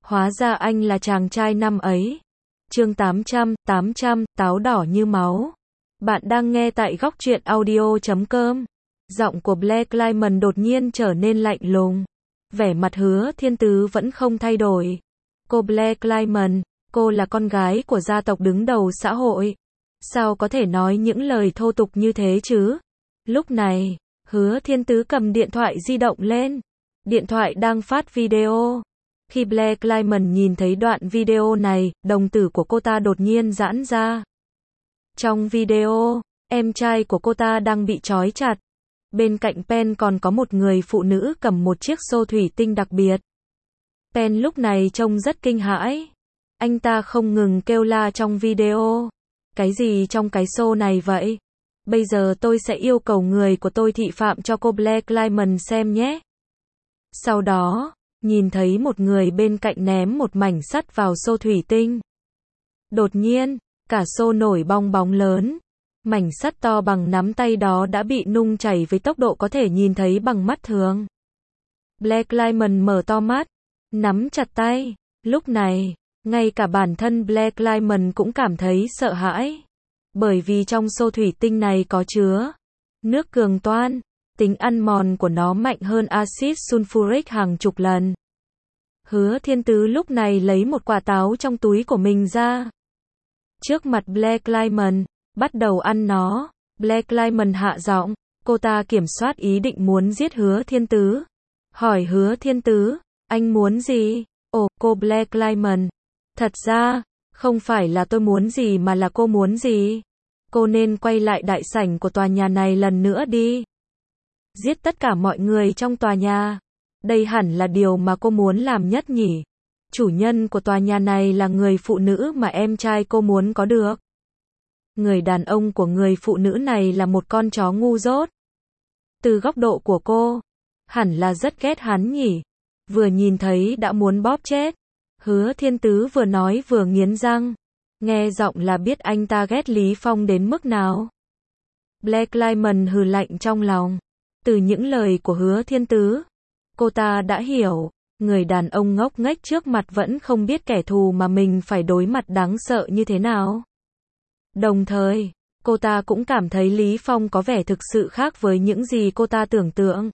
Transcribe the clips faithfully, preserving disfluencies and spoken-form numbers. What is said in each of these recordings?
Hóa ra anh là chàng trai năm ấy. Chương tám trăm, tám trăm, táo đỏ như máu. Bạn đang nghe tại góc truyện audio chấm com. Giọng của Blake Lyman đột nhiên trở nên lạnh lùng. Vẻ mặt Hứa Thiên Tứ vẫn không thay đổi. Cô Blake Lyman, cô là con gái của gia tộc đứng đầu xã hội. Sao có thể nói những lời thô tục như thế chứ? Lúc này, Hứa Thiên Tứ cầm điện thoại di động lên. Điện thoại đang phát video. Khi Blake Lyman nhìn thấy đoạn video này, đồng tử của cô ta đột nhiên giãn ra. Trong video, em trai của cô ta đang bị trói chặt. Bên cạnh Pen còn có một người phụ nữ cầm một chiếc xô thủy tinh đặc biệt. Pen lúc này trông rất kinh hãi. Anh ta không ngừng kêu la trong video. Cái gì trong cái xô này vậy? Bây giờ tôi sẽ yêu cầu người của tôi thị phạm cho cô Blake Lyman xem nhé. Sau đó, nhìn thấy một người bên cạnh ném một mảnh sắt vào xô thủy tinh. Đột nhiên, cả xô nổi bong bóng lớn. Mảnh sắt to bằng nắm tay đó đã bị nung chảy với tốc độ có thể nhìn thấy bằng mắt thường. Blake Lyman mở to mắt, nắm chặt tay. Lúc này, ngay cả bản thân Blake Lyman cũng cảm thấy sợ hãi. Bởi vì trong xô thủy tinh này có chứa nước cường toan. Tính ăn mòn của nó mạnh hơn axit sulfuric hàng chục lần. Hứa Thiên Tứ lúc này lấy một quả táo trong túi của mình ra. Trước mặt Blake Lyman, bắt đầu ăn nó. Blake Lyman hạ giọng, cô ta kiểm soát ý định muốn giết Hứa Thiên Tứ. Hỏi Hứa Thiên Tứ, anh muốn gì? Ồ, cô Blake Lyman. Thật ra, không phải là tôi muốn gì mà là cô muốn gì. Cô nên quay lại đại sảnh của tòa nhà này lần nữa đi. Giết tất cả mọi người trong tòa nhà. Đây hẳn là điều mà cô muốn làm nhất nhỉ. Chủ nhân của tòa nhà này là người phụ nữ mà em trai cô muốn có được. Người đàn ông của người phụ nữ này là một con chó ngu dốt. Từ góc độ của cô, hẳn là rất ghét hắn nhỉ. Vừa nhìn thấy đã muốn bóp chết. Hứa Thiên Tứ vừa nói vừa nghiến răng. Nghe giọng là biết anh ta ghét Lý Phong đến mức nào. Blake Lyman hừ lạnh trong lòng. Từ những lời của Hứa Thiên Tứ, cô ta đã hiểu, người đàn ông ngốc nghếch trước mặt vẫn không biết kẻ thù mà mình phải đối mặt đáng sợ như thế nào. Đồng thời, cô ta cũng cảm thấy Lý Phong có vẻ thực sự khác với những gì cô ta tưởng tượng.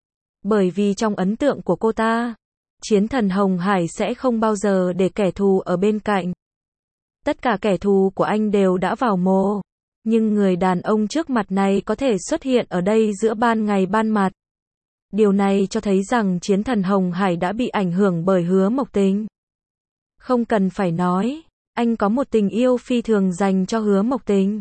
Bởi vì trong ấn tượng của cô ta, chiến thần Hồng Hải sẽ không bao giờ để kẻ thù ở bên cạnh. Tất cả kẻ thù của anh đều đã vào mộ. Nhưng người đàn ông trước mặt này có thể xuất hiện ở đây giữa ban ngày ban mặt. Điều này cho thấy rằng chiến thần Hồng Hải đã bị ảnh hưởng bởi Hứa Mộc Tình. Không cần phải nói, anh có một tình yêu phi thường dành cho Hứa Mộc Tình.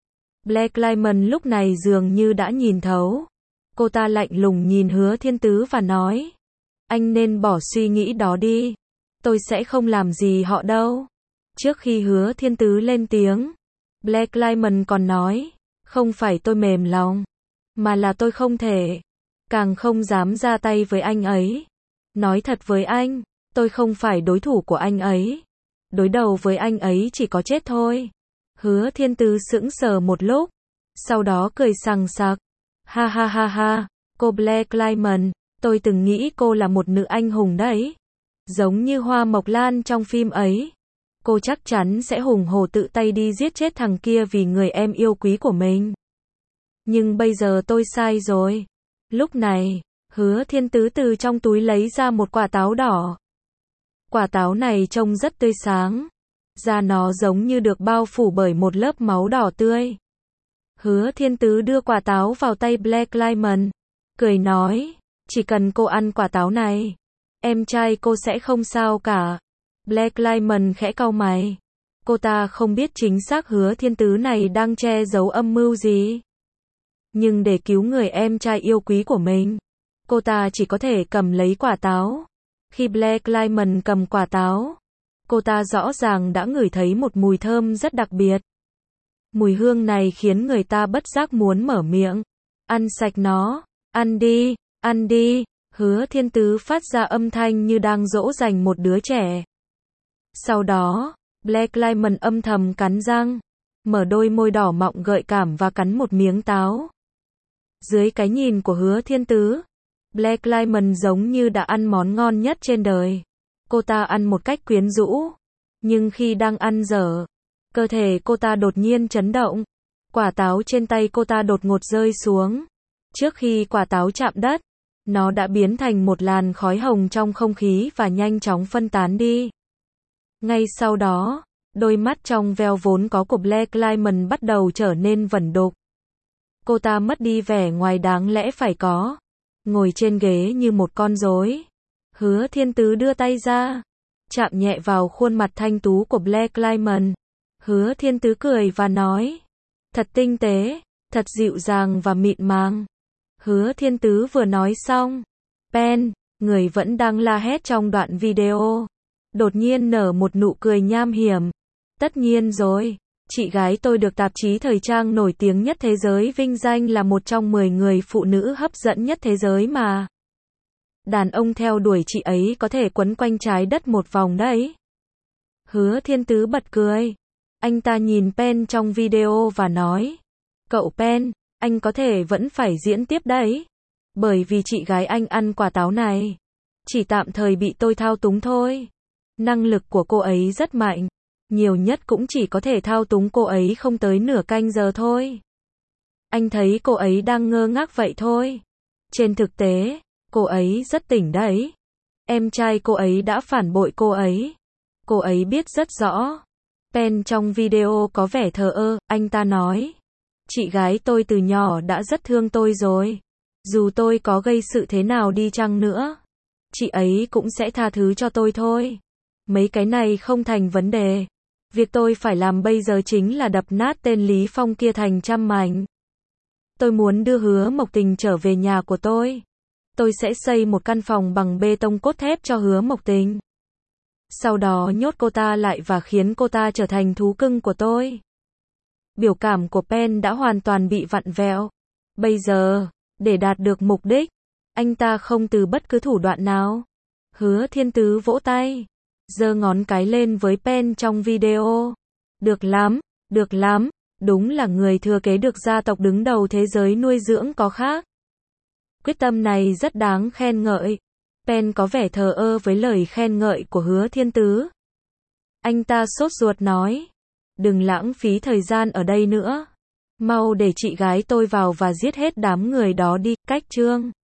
Blake Lyman lúc này dường như đã nhìn thấu. Cô ta lạnh lùng nhìn Hứa Thiên Tứ và nói, anh nên bỏ suy nghĩ đó đi. Tôi sẽ không làm gì họ đâu. Trước khi Hứa Thiên Tứ lên tiếng, Blake Lyman còn nói, không phải tôi mềm lòng, mà là tôi không thể, càng không dám ra tay với anh ấy. Nói thật với anh, tôi không phải đối thủ của anh ấy. Đối đầu với anh ấy chỉ có chết thôi. Hứa Thiên Tứ sững sờ một lúc, sau đó cười sằng sặc. Ha ha ha ha, cô Blake Lyman, tôi từng nghĩ cô là một nữ anh hùng đấy. Giống như Hoa Mộc Lan trong phim ấy. Cô chắc chắn sẽ hùng hổ tự tay đi giết chết thằng kia vì người em yêu quý của mình. Nhưng bây giờ tôi sai rồi. Lúc này, Hứa Thiên Tứ từ trong túi lấy ra một quả táo đỏ. Quả táo này trông rất tươi sáng. Da nó giống như được bao phủ bởi một lớp máu đỏ tươi. Hứa Thiên Tứ đưa quả táo vào tay Blake Lyman. Cười nói, chỉ cần cô ăn quả táo này, em trai cô sẽ không sao cả. Blake Lyman khẽ cau mày. Cô ta không biết chính xác Hứa Thiên Tứ này đang che giấu âm mưu gì. Nhưng để cứu người em trai yêu quý của mình, cô ta chỉ có thể cầm lấy quả táo. Khi Blake Lyman cầm quả táo, cô ta rõ ràng đã ngửi thấy một mùi thơm rất đặc biệt. Mùi hương này khiến người ta bất giác muốn mở miệng. Ăn sạch nó, ăn đi, ăn đi. Hứa Thiên Tứ phát ra âm thanh như đang dỗ dành một đứa trẻ. Sau đó, Blake Lyman âm thầm cắn răng, mở đôi môi đỏ mọng gợi cảm và cắn một miếng táo. Dưới cái nhìn của Hứa Thiên Tứ, Blake Lyman giống như đã ăn món ngon nhất trên đời. Cô ta ăn một cách quyến rũ. Nhưng khi đang ăn dở, cơ thể cô ta đột nhiên chấn động. Quả táo trên tay cô ta đột ngột rơi xuống. Trước khi quả táo chạm đất, nó đã biến thành một làn khói hồng trong không khí và nhanh chóng phân tán đi. Ngay sau đó, đôi mắt trong veo vốn có của Blake Lyman bắt đầu trở nên vẩn đục. Cô ta mất đi vẻ ngoài đáng lẽ phải có. Ngồi trên ghế như một con rối. Hứa Thiên Tứ đưa tay ra, chạm nhẹ vào khuôn mặt thanh tú của Blake Lyman. Hứa Thiên Tứ cười và nói, thật tinh tế, thật dịu dàng và mịn màng. Hứa Thiên Tứ vừa nói xong, Pen, người vẫn đang la hét trong đoạn video, đột nhiên nở một nụ cười nham hiểm. Tất nhiên rồi, chị gái tôi được tạp chí thời trang nổi tiếng nhất thế giới vinh danh là một trong mười người phụ nữ hấp dẫn nhất thế giới mà. Đàn ông theo đuổi chị ấy có thể quấn quanh trái đất một vòng đấy. Hứa Thiên Tứ bật cười. Anh ta nhìn Pen trong video và nói, cậu Pen, anh có thể vẫn phải diễn tiếp đấy. Bởi vì chị gái anh ăn quả táo này, chỉ tạm thời bị tôi thao túng thôi. Năng lực của cô ấy rất mạnh. Nhiều nhất cũng chỉ có thể thao túng cô ấy không tới nửa canh giờ thôi. Anh thấy cô ấy đang ngơ ngác vậy thôi. Trên thực tế, cô ấy rất tỉnh đấy. Em trai cô ấy đã phản bội cô ấy. Cô ấy biết rất rõ. Pen trong video có vẻ thờ ơ, anh ta nói. Chị gái tôi từ nhỏ đã rất thương tôi rồi. Dù tôi có gây sự thế nào đi chăng nữa, chị ấy cũng sẽ tha thứ cho tôi thôi. Mấy cái này không thành vấn đề. Việc tôi phải làm bây giờ chính là đập nát tên Lý Phong kia thành trăm mảnh. Tôi muốn đưa Hứa Mộc Tình trở về nhà của tôi. Tôi sẽ xây một căn phòng bằng bê tông cốt thép cho Hứa Mộc Tình. Sau đó nhốt cô ta lại và khiến cô ta trở thành thú cưng của tôi. Biểu cảm của Pen đã hoàn toàn bị vặn vẹo. Bây giờ, để đạt được mục đích, anh ta không từ bất cứ thủ đoạn nào. Hứa Thiên Tứ vỗ tay, giơ ngón cái lên với Pen trong video. Được lắm, được lắm, đúng là người thừa kế được gia tộc đứng đầu thế giới nuôi dưỡng có khác. Quyết tâm này rất đáng khen ngợi. Pen có vẻ thờ ơ với lời khen ngợi của Hứa Thiên Tứ. Anh ta sốt ruột nói, đừng lãng phí thời gian ở đây nữa. Mau để chị gái tôi vào và giết hết đám người đó đi. Cách chương